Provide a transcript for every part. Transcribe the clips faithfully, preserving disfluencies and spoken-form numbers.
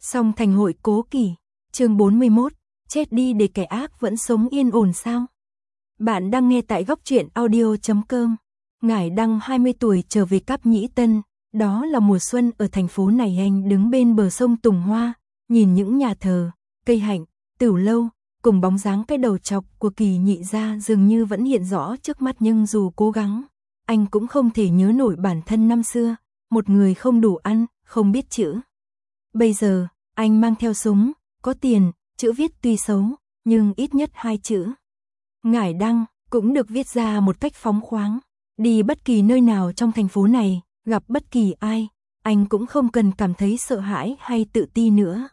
Song thành hội cố kỷ, chương bốn mươi mốt, chết đi để kẻ ác vẫn sống yên ổn sao? Bạn đang nghe tại góc truyện audio chấm com. Ngải Đăng hai mươi tuổi trở về Cáp Nhĩ Tân, đó là mùa xuân ở thành phố này. Anh đứng bên bờ sông Tùng Hoa, nhìn những nhà thờ, cây hạnh, tửu lâu, cùng bóng dáng cái đầu chọc của Kỳ Nhị gia dường như vẫn hiện rõ trước mắt, nhưng dù cố gắng, anh cũng không thể nhớ nổi bản thân năm xưa, một người không đủ ăn, không biết chữ. Bây giờ, anh mang theo súng, có tiền, chữ viết tuy xấu, nhưng ít nhất hai chữ Ngải Đăng cũng được viết ra một cách phóng khoáng. Đi bất kỳ nơi nào trong thành phố này, gặp bất kỳ ai, anh cũng không cần cảm thấy sợ hãi hay tự ti nữa.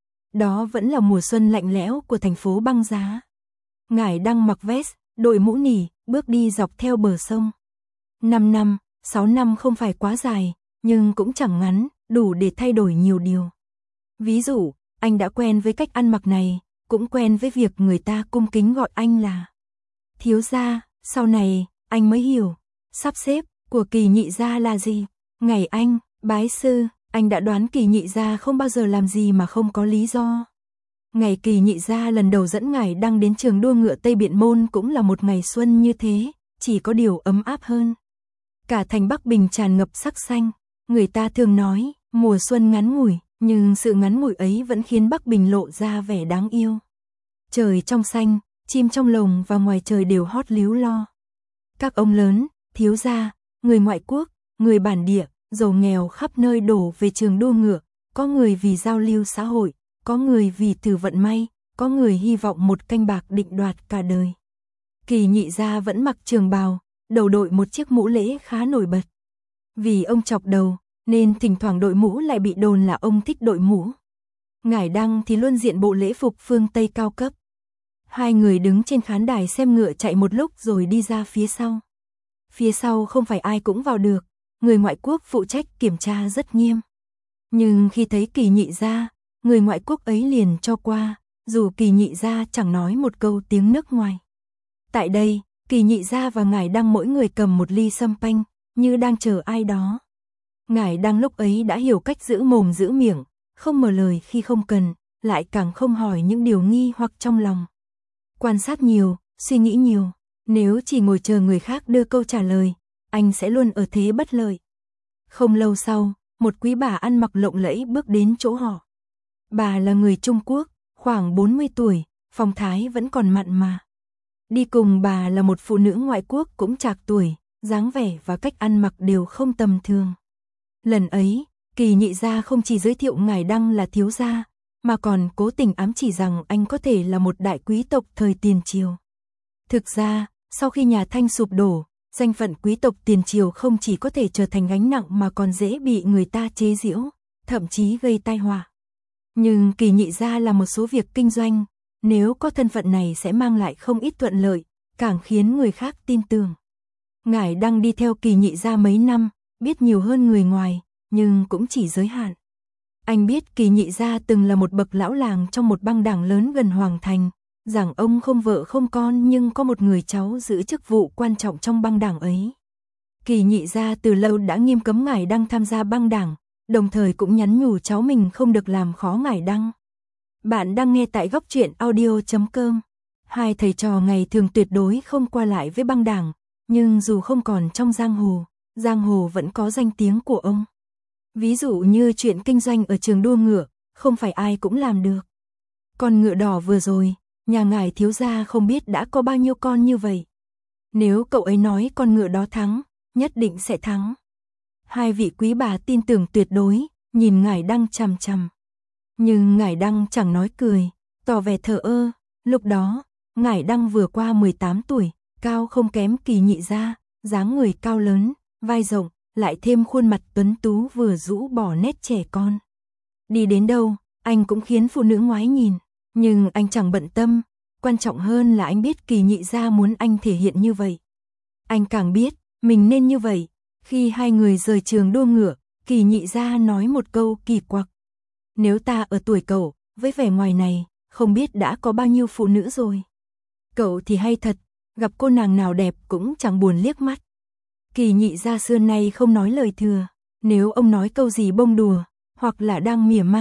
Đó vẫn là mùa xuân lạnh lẽo của thành phố băng giá. Ngải Đăng mặc vest, đội mũ nỉ, bước đi dọc theo bờ sông. Năm năm, sáu năm không phải quá dài, nhưng cũng chẳng ngắn, đủ để thay đổi nhiều điều. Ví dụ, anh đã quen với cách ăn mặc này, cũng quen với việc người ta cung kính gọi anh là thiếu gia. Sau này, anh mới hiểu, sắp xếp của Kỳ Nhị gia là gì. Ngày anh bái sư, anh đã đoán Kỳ Nhị gia không bao giờ làm gì mà không có lý do. Ngày Kỳ Nhị gia lần đầu dẫn Ngải Đăng đến trường đua ngựa Tây Biện Môn cũng là một ngày xuân như thế, chỉ có điều ấm áp hơn. Cả thành Bắc Bình tràn ngập sắc xanh. Người ta thường nói, mùa xuân ngắn ngủi, nhưng sự ngắn ngủi ấy vẫn khiến Bắc Bình lộ ra vẻ đáng yêu. Trời trong xanh, chim trong lồng và ngoài trời đều hót líu lo. Các ông lớn, thiếu gia, người ngoại quốc, người bản địa, giàu nghèo khắp nơi đổ về trường đua ngựa, có người vì giao lưu xã hội, có người vì thử vận may, có người hy vọng một canh bạc định đoạt cả đời. Kỳ Nhị gia vẫn mặc trường bào, đầu đội một chiếc mũ lễ khá nổi bật. Vì ông chọc đầu, nên thỉnh thoảng đội mũ lại bị đồn là ông thích đội mũ. Ngải Đăng thì luôn diện bộ lễ phục phương Tây cao cấp. Hai người đứng trên khán đài xem ngựa chạy một lúc rồi đi ra phía sau. Phía sau không phải ai cũng vào được, người ngoại quốc phụ trách kiểm tra rất nghiêm. Nhưng khi thấy Kỳ Nhị gia, người ngoại quốc ấy liền cho qua, dù Kỳ Nhị gia chẳng nói một câu tiếng nước ngoài. Tại đây, Kỳ Nhị gia và Ngải Đăng mỗi người cầm một ly sâm panh, như đang chờ ai đó. Ngải Đăng lúc ấy đã hiểu cách giữ mồm giữ miệng, không mở lời khi không cần, lại càng không hỏi những điều nghi hoặc trong lòng. Quan sát nhiều, suy nghĩ nhiều, nếu chỉ ngồi chờ người khác đưa câu trả lời, anh sẽ luôn ở thế bất lợi. Không lâu sau, một quý bà ăn mặc lộng lẫy bước đến chỗ họ. Bà là người Trung Quốc, khoảng bốn mươi tuổi, phong thái vẫn còn mặn mà. Đi cùng bà là một phụ nữ ngoại quốc cũng trạc tuổi, dáng vẻ và cách ăn mặc đều không tầm thường. Lần ấy, Kỳ Nhị gia không chỉ giới thiệu Ngải Đăng là thiếu gia, mà còn cố tình ám chỉ rằng anh có thể là một đại quý tộc thời tiền triều. Thực ra, sau khi nhà Thanh sụp đổ, danh phận quý tộc tiền triều không chỉ có thể trở thành gánh nặng mà còn dễ bị người ta chế giễu, thậm chí gây tai họa. Nhưng Kỳ Nhị gia là một số việc kinh doanh, nếu có thân phận này sẽ mang lại không ít thuận lợi, càng khiến người khác tin tưởng. Ngải Đăng đi theo Kỳ Nhị gia mấy năm, biết nhiều hơn người ngoài, nhưng cũng chỉ giới hạn. Anh biết Kỳ Nhị gia từng là một bậc lão làng trong một băng đảng lớn gần Hoàng Thành, rằng ông không vợ không con nhưng có một người cháu giữ chức vụ quan trọng trong băng đảng ấy. Kỳ Nhị gia từ lâu đã nghiêm cấm Ngải Đăng tham gia băng đảng, đồng thời cũng nhắn nhủ cháu mình không được làm khó Ngải Đăng. Bạn đang nghe tại góc truyện audio chấm com. Hai thầy trò ngày thường tuyệt đối không qua lại với băng đảng, nhưng dù không còn trong giang hồ, giang hồ vẫn có danh tiếng của ông. Ví dụ như chuyện kinh doanh ở trường đua ngựa, không phải ai cũng làm được. Con ngựa đỏ vừa rồi, nhà ngài thiếu gia không biết đã có bao nhiêu con như vậy. Nếu cậu ấy nói con ngựa đó thắng, nhất định sẽ thắng. Hai vị quý bà tin tưởng tuyệt đối, nhìn Ngải Đăng chằm chằm. Nhưng Ngải Đăng chẳng nói cười, tỏ vẻ thờ ơ. Lúc đó, Ngải Đăng vừa qua mười tám tuổi, cao không kém Kỳ Nhị gia, dáng người cao lớn, vai rộng, lại thêm khuôn mặt tuấn tú vừa rũ bỏ nét trẻ con. Đi đến đâu, anh cũng khiến phụ nữ ngoái nhìn, nhưng anh chẳng bận tâm, quan trọng hơn là anh biết Kỳ Nhị gia muốn anh thể hiện như vậy. Anh càng biết, mình nên như vậy. Khi hai người rời trường đua ngựa, Kỳ Nhị gia nói một câu kỳ quặc. Nếu ta ở tuổi cậu, với vẻ ngoài này, không biết đã có bao nhiêu phụ nữ rồi. Cậu thì hay thật, gặp cô nàng nào đẹp cũng chẳng buồn liếc mắt. Kỳ Nhị gia xưa nay không nói lời thừa, nếu ông nói câu gì bông đùa, hoặc là đang mỉa mai,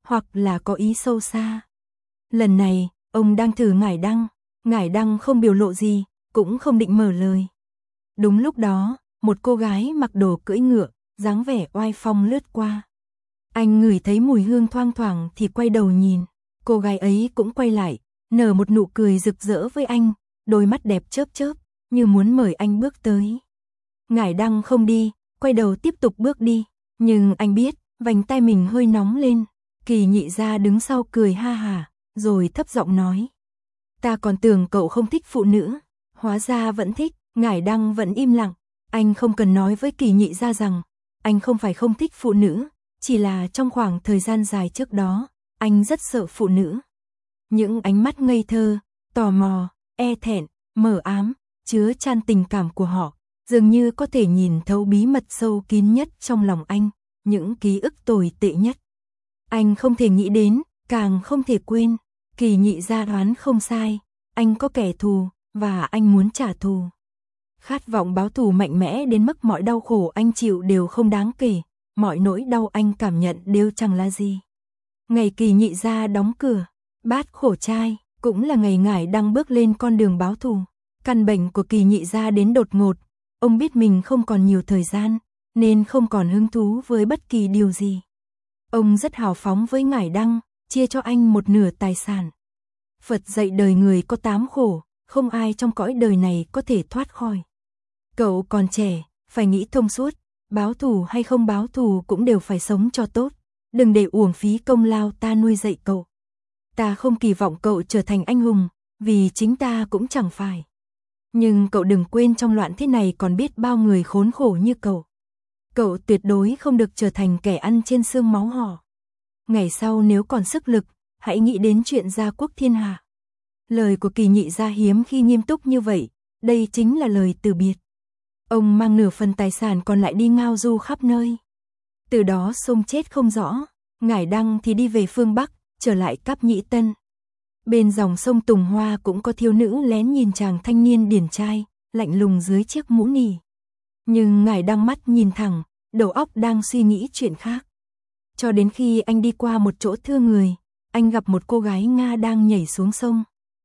hoặc là có ý sâu xa. Lần này, ông đang thử ngải đăng, ngải đăng không biểu lộ gì, cũng không định mở lời. Đúng lúc đó, một cô gái mặc đồ cưỡi ngựa, dáng vẻ oai phong lướt qua. Anh ngửi thấy mùi hương thoang thoảng thì quay đầu nhìn, cô gái ấy cũng quay lại, nở một nụ cười rực rỡ với anh, đôi mắt đẹp chớp chớp, như muốn mời anh bước tới. Ngải đăng không đi, quay đầu tiếp tục bước đi, nhưng anh biết, vành tai mình hơi nóng lên. Kỳ Nhị Gia đứng sau cười ha hả, rồi thấp giọng nói. Ta còn tưởng cậu không thích phụ nữ, hóa ra vẫn thích. Ngải đăng vẫn im lặng, anh không cần nói với Kỳ Nhị Gia rằng, anh không phải không thích phụ nữ, chỉ là trong khoảng thời gian dài trước đó, anh rất sợ phụ nữ. Những ánh mắt ngây thơ, tò mò, e thẹn, mờ ám, chứa chan tình cảm của họ, dường như có thể nhìn thấu bí mật sâu kín nhất trong lòng anh, những ký ức tồi tệ nhất. Anh không thể nghĩ đến, càng không thể quên. Kỳ Nhị Gia đoán không sai, anh có kẻ thù, và anh muốn trả thù. Khát vọng báo thù mạnh mẽ đến mức mọi đau khổ anh chịu đều không đáng kể, mọi nỗi đau anh cảm nhận đều chẳng là gì. Ngày Kỳ Nhị Gia đóng cửa, bát khổ trai, cũng là ngày ngải đang bước lên con đường báo thù. Căn bệnh của Kỳ Nhị Gia đến đột ngột, ông biết mình không còn nhiều thời gian, nên không còn hứng thú với bất kỳ điều gì. Ông rất hào phóng với ngải đăng, chia cho anh một nửa tài sản. Phật dạy đời người có tám khổ, không ai trong cõi đời này có thể thoát khỏi. Cậu còn trẻ, phải nghĩ thông suốt, báo thù hay không báo thù cũng đều phải sống cho tốt, đừng để uổng phí công lao ta nuôi dạy cậu. Ta không kỳ vọng cậu trở thành anh hùng, vì chính ta cũng chẳng phải. Nhưng cậu đừng quên trong loạn thế này còn biết bao người khốn khổ như cậu. Cậu tuyệt đối không được trở thành kẻ ăn trên xương máu họ. Ngày sau nếu còn sức lực, hãy nghĩ đến chuyện gia quốc thiên hạ. Lời của Kỳ Nhị Gia hiếm khi nghiêm túc như vậy, đây chính là lời từ biệt. Ông mang nửa phần tài sản còn lại đi ngao du khắp nơi. Từ đó sông chết không rõ, ngải đăng thì đi về phương Bắc, trở lại Cáp Nhĩ Tân. Bên dòng sông Tùng Hoa cũng có thiếu nữ lén nhìn chàng thanh niên điển trai, lạnh lùng dưới chiếc mũ nỉ. Nhưng ngải đăng mắt nhìn thẳng, đầu óc đang suy nghĩ chuyện khác. Cho đến khi anh đi qua một chỗ thưa người, anh gặp một cô gái Nga đang nhảy xuống sông.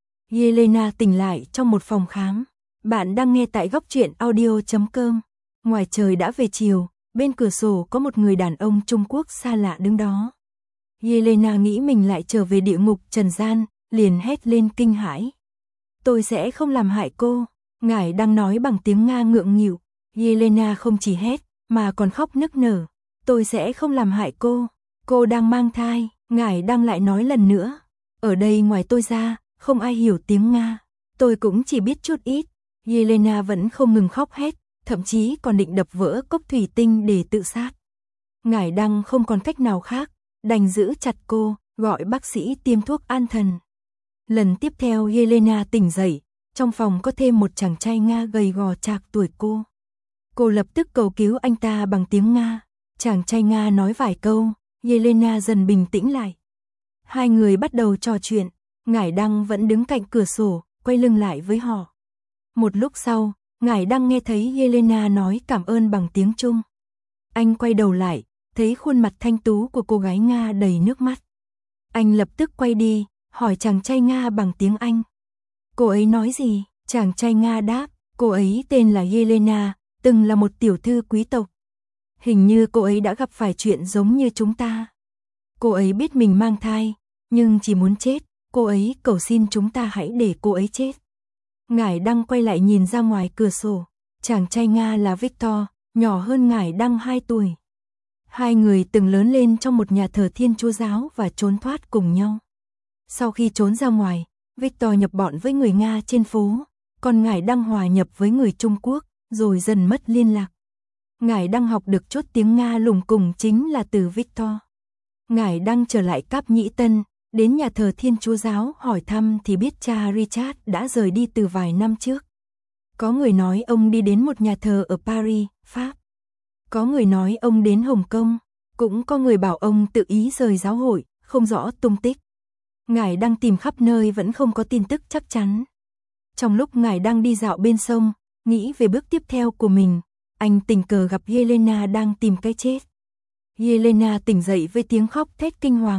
Yelena tỉnh lại trong một phòng khám. Bạn đang nghe tại góc truyện audio chấm com. Ngoài trời đã về chiều, bên cửa sổ có một người đàn ông Trung Quốc xa lạ đứng đó. Yelena nghĩ mình lại trở về địa ngục trần gian, liền hét lên kinh hãi. Tôi sẽ không làm hại cô, ngải đang nói bằng tiếng Nga ngượng nghịu. Yelena không chỉ hét, mà còn khóc nức nở. Tôi sẽ không làm hại cô, cô đang mang thai, ngải đang lại nói lần nữa. Ở đây ngoài tôi ra, không ai hiểu tiếng Nga, tôi cũng chỉ biết chút ít. Yelena vẫn không ngừng khóc hét, thậm chí còn định đập vỡ cốc thủy tinh để tự sát. Ngải đăng không còn cách nào khác, đành giữ chặt cô, gọi bác sĩ tiêm thuốc an thần. Lần tiếp theo Yelena tỉnh dậy, trong phòng có thêm một chàng trai Nga gầy gò chạc tuổi cô. Cô lập tức cầu cứu anh ta bằng tiếng Nga. Chàng trai Nga nói vài câu, Yelena dần bình tĩnh lại. Hai người bắt đầu trò chuyện, ngải đăng vẫn đứng cạnh cửa sổ, quay lưng lại với họ. Một lúc sau, ngải đăng nghe thấy Yelena nói cảm ơn bằng tiếng Trung. Anh quay đầu lại, thấy khuôn mặt thanh tú của cô gái Nga đầy nước mắt. Anh lập tức quay đi, hỏi chàng trai Nga bằng tiếng Anh. Cô ấy nói gì? Chàng trai Nga đáp, cô ấy tên là Yelena, từng là một tiểu thư quý tộc. Hình như cô ấy đã gặp phải chuyện giống như chúng ta. Cô ấy biết mình mang thai, nhưng chỉ muốn chết, cô ấy cầu xin chúng ta hãy để cô ấy chết. Ngải đăng quay lại nhìn ra ngoài cửa sổ, chàng trai Nga là Victor, nhỏ hơn ngải đăng hai tuổi. Hai người từng lớn lên trong một nhà thờ Thiên Chúa giáo và trốn thoát cùng nhau. Sau khi trốn ra ngoài, Victor nhập bọn với người Nga trên phố, còn ngải đăng hòa nhập với người Trung Quốc, rồi dần mất liên lạc. Ngải đăng học được chút tiếng Nga lủng củng chính là từ Victor. Ngải đăng trở lại Cáp Nhĩ Tân, đến nhà thờ Thiên Chúa giáo hỏi thăm thì biết cha Richard đã rời đi từ vài năm trước. Có người nói ông đi đến một nhà thờ ở Paris, Pháp. Có người nói ông đến Hồng Kông, cũng có người bảo ông tự ý rời giáo hội, không rõ tung tích. Ngải đăng tìm khắp nơi vẫn không có tin tức chắc chắn. Trong lúc ngải đăng đi dạo bên sông, nghĩ về bước tiếp theo của mình, anh tình cờ gặp Yelena đang tìm cái chết. Yelena tỉnh dậy với tiếng khóc thét kinh hoàng,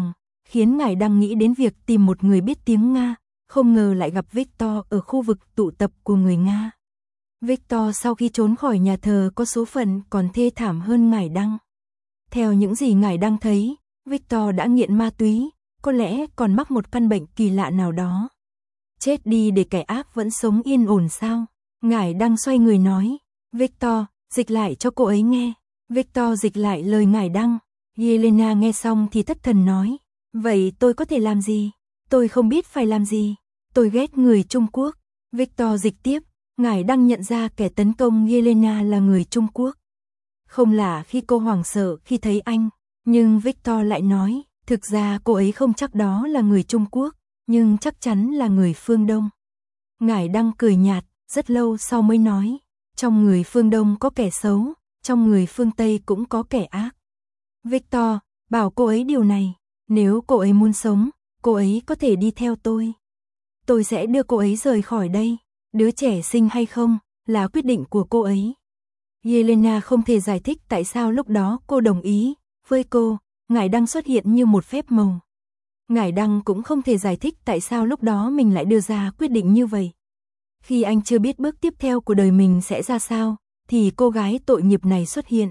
khiến ngài đang nghĩ đến việc tìm một người biết tiếng Nga, không ngờ lại gặp Victor ở khu vực tụ tập của người Nga. Victor sau khi trốn khỏi nhà thờ có số phận còn thê thảm hơn ngài Đăng. Theo những gì ngài Đăng thấy, Victor đã nghiện ma túy, có lẽ còn mắc một căn bệnh kỳ lạ nào đó. Chết đi để kẻ ác vẫn sống yên ổn sao? Ngài Đăng xoay người nói, Victor, dịch lại cho cô ấy nghe. Victor dịch lại lời ngài Đăng. Yelena nghe xong thì thất thần nói, vậy tôi có thể làm gì? Tôi không biết phải làm gì. Tôi ghét người Trung Quốc. Victor dịch tiếp, ngài Đăng nhận ra kẻ tấn công Yelena là người Trung Quốc. Không lạ khi cô hoảng sợ khi thấy anh, nhưng Victor lại nói, thực ra cô ấy không chắc đó là người Trung Quốc, nhưng chắc chắn là người phương Đông. Ngài Đăng cười nhạt, rất lâu sau mới nói, trong người phương Đông có kẻ xấu, trong người phương Tây cũng có kẻ ác. Victor, bảo cô ấy điều này, nếu cô ấy muốn sống, cô ấy có thể đi theo tôi. Tôi sẽ đưa cô ấy rời khỏi đây, đứa trẻ sinh hay không, là quyết định của cô ấy. Yelena không thể giải thích tại sao lúc đó cô đồng ý, với cô, ngài Đăng xuất hiện như một phép màu. Ngài Đăng cũng không thể giải thích tại sao lúc đó mình lại đưa ra quyết định như vậy. Khi anh chưa biết bước tiếp theo của đời mình sẽ ra sao, thì cô gái tội nghiệp này xuất hiện.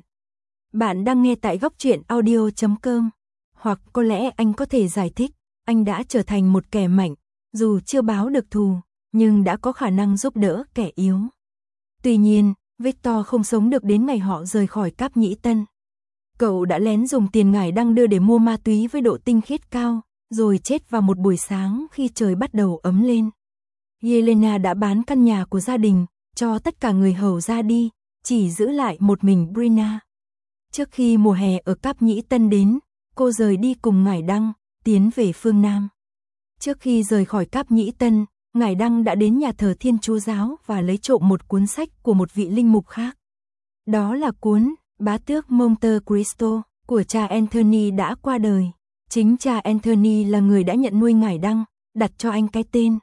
Bạn đang nghe tại góc truyện audio chấm com. Hoặc có lẽ anh có thể giải thích, anh đã trở thành một kẻ mạnh, dù chưa báo được thù, nhưng đã có khả năng giúp đỡ kẻ yếu. Tuy nhiên, Victor không sống được đến ngày họ rời khỏi Cáp Nhĩ Tân. Cậu đã lén dùng tiền ngài Đăng đưa để mua ma túy với độ tinh khiết cao, rồi chết vào một buổi sáng khi trời bắt đầu ấm lên. Yelena đã bán căn nhà của gia đình, cho tất cả người hầu ra đi, chỉ giữ lại một mình Brina. Trước khi mùa hè ở Cáp Nhĩ Tân đến, cô rời đi cùng ngài Đăng, tiến về phương Nam. Trước khi rời khỏi Cáp Nhĩ Tân, ngài Đăng đã đến nhà thờ Thiên Chúa Giáo và lấy trộm một cuốn sách của một vị linh mục khác. Đó là cuốn Bá tước Monte Cristo của cha Anthony đã qua đời. Chính cha Anthony là người đã nhận nuôi ngài Đăng, đặt cho anh cái tên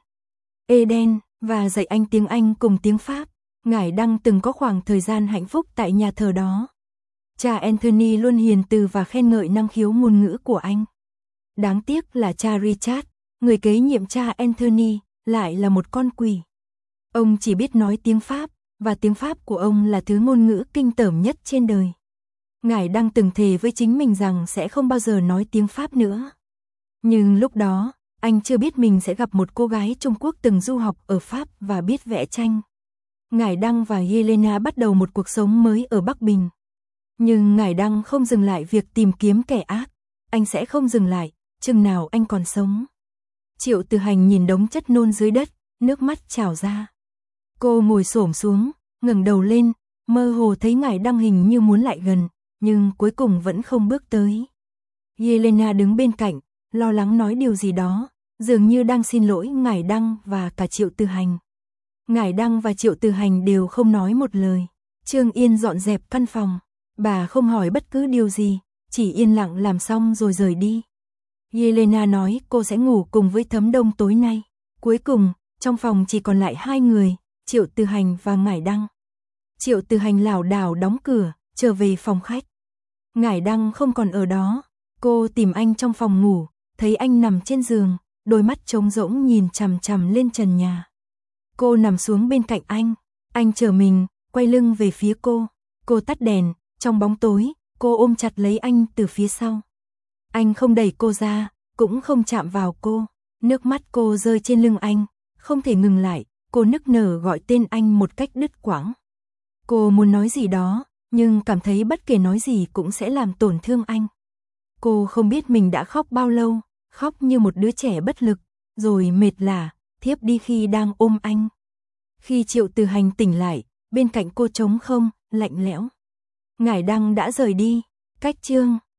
Eden và dạy anh tiếng Anh cùng tiếng Pháp. Ngài Đăng từng có khoảng thời gian hạnh phúc tại nhà thờ đó. Cha Anthony luôn hiền từ và khen ngợi năng khiếu ngôn ngữ của anh. Đáng tiếc là cha Richard, người kế nhiệm cha Anthony, lại là một con quỷ. Ông chỉ biết nói tiếng Pháp, và tiếng Pháp của ông là thứ ngôn ngữ kinh tởm nhất trên đời. Ngài Đăng từng thề với chính mình rằng sẽ không bao giờ nói tiếng Pháp nữa. Nhưng lúc đó, anh chưa biết mình sẽ gặp một cô gái Trung Quốc từng du học ở Pháp và biết vẽ tranh. Ngài Đăng và Yelena bắt đầu một cuộc sống mới ở Bắc Bình. Nhưng ngài Đăng không dừng lại việc tìm kiếm kẻ ác. Anh sẽ không dừng lại, chừng nào anh còn sống. Triệu Từ Hành nhìn đống chất nôn dưới đất, nước mắt trào ra. Cô ngồi xổm xuống, ngẩng đầu lên, mơ hồ thấy ngài Đăng hình như muốn lại gần, nhưng cuối cùng vẫn không bước tới. Yelena đứng bên cạnh, lo lắng nói điều gì đó, dường như đang xin lỗi ngài Đăng và cả Triệu Từ Hành. Ngài Đăng và Triệu Từ Hành đều không nói một lời. Trương Yên dọn dẹp căn phòng, bà không hỏi bất cứ điều gì, chỉ yên lặng làm xong rồi rời đi. Yelena nói cô sẽ ngủ cùng với Thấm Đông tối nay. Cuối cùng, trong phòng chỉ còn lại hai người, Triệu Từ Hành và ngài Đăng. Triệu Từ Hành lảo đảo đóng cửa, trở về phòng khách. Ngài Đăng không còn ở đó. Cô tìm anh trong phòng ngủ, thấy anh nằm trên giường, đôi mắt trống rỗng nhìn chằm chằm lên trần nhà. Cô nằm xuống bên cạnh anh, anh trở mình, quay lưng về phía cô. Cô tắt đèn, trong bóng tối, cô ôm chặt lấy anh từ phía sau. Anh không đẩy cô ra, cũng không chạm vào cô. Nước mắt cô rơi trên lưng anh, không thể ngừng lại, cô nức nở gọi tên anh một cách đứt quãng. Cô muốn nói gì đó, nhưng cảm thấy bất kể nói gì cũng sẽ làm tổn thương anh. Cô không biết mình đã khóc bao lâu, khóc như một đứa trẻ bất lực, rồi mệt lả, thiếp đi khi đang ôm anh. Khi Triệu Từ Hành tỉnh lại, bên cạnh cô trống không, lạnh lẽo. Ngài Đăng đã rời đi. Cách chương